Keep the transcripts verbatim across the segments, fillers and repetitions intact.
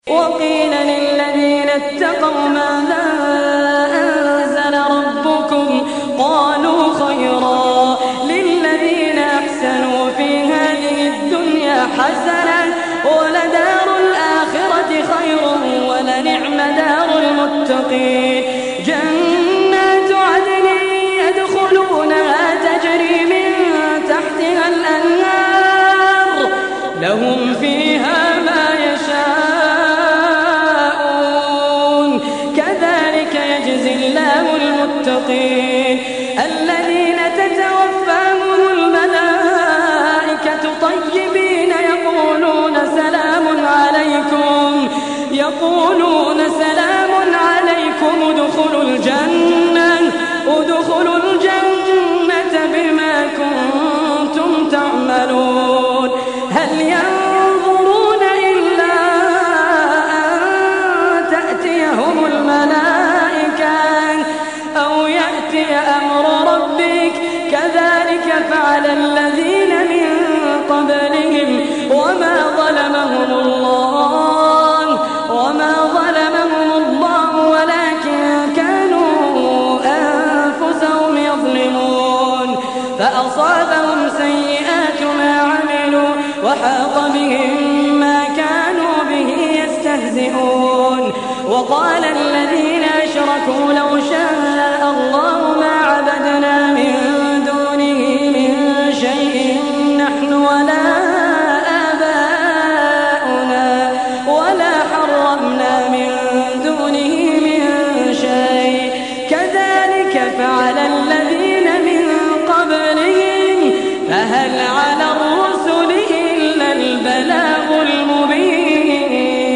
وقيل للذين اتقوا ماذا أنزل ربكم قالوا خيرا للذين أحسنوا في هذه الدنيا حسنة ولدار الآخرة خير ولنعم دار المتقين جنات عدن يدخلونها تجري من تحتها الأنهار لهم فيها ما يشاءون كذلك يجزي الله المتقين الذين تتوفاهم الملائكة طيبين يقولون سلام عليكم يقولون سلام عليكم ادخلوا الجنة ادخلوا الجنة بما كنتم تعملون هل ينظرون إلا أن تأتيهم الملائكة أو يأتي أمر ربك كذلك فعل الذين من قبلهم وما ظلمهم الله وما ظلمهم الله ولكن كانوا أنفسهم يظلمون فأصابهم سيئات ما عملوا وحاق بهم ما كانوا به يستهزئون وقال الذين أشركوا لو شاء الله ما عبدنا من دونه من شيء نحن ولا آباؤنا ولا حرمنا من دونه من شيء كذلك فعل الذين من قبلهم فهل على الرسل إلا البلاغ المبين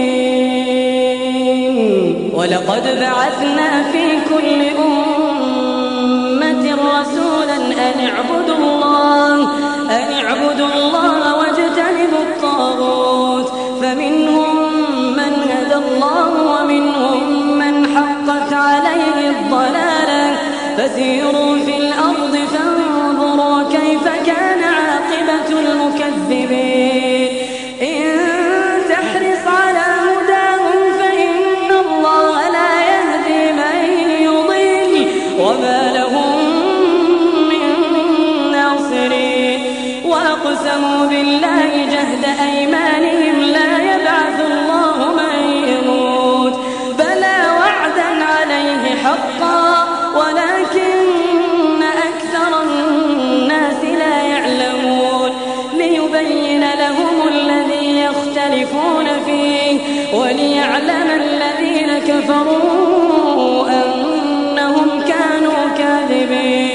ولقد بعثنا في كل أمة رسولا أن اعبدوا الله أن اعبدوا الله واجتنبوا الطاغوت فمنهم من هدى الله ومنهم من حقت عليه الضلالة فسيروا في الأرض فانظروا كيف كان عاقبة المكذبين إن تحرص على هداهم فإن الله لا يهدي من يضل وما لهم من ناصرين وأقسموا بالله جهد أيمانهم لا يبعث الله من يموت بلى وعدا عليه حقا ولكن أكثر الناس لا يعلمون ليبين لهم الذي يختلفون فيه وليعلم الذين كفروا أنهم كانوا كاذبين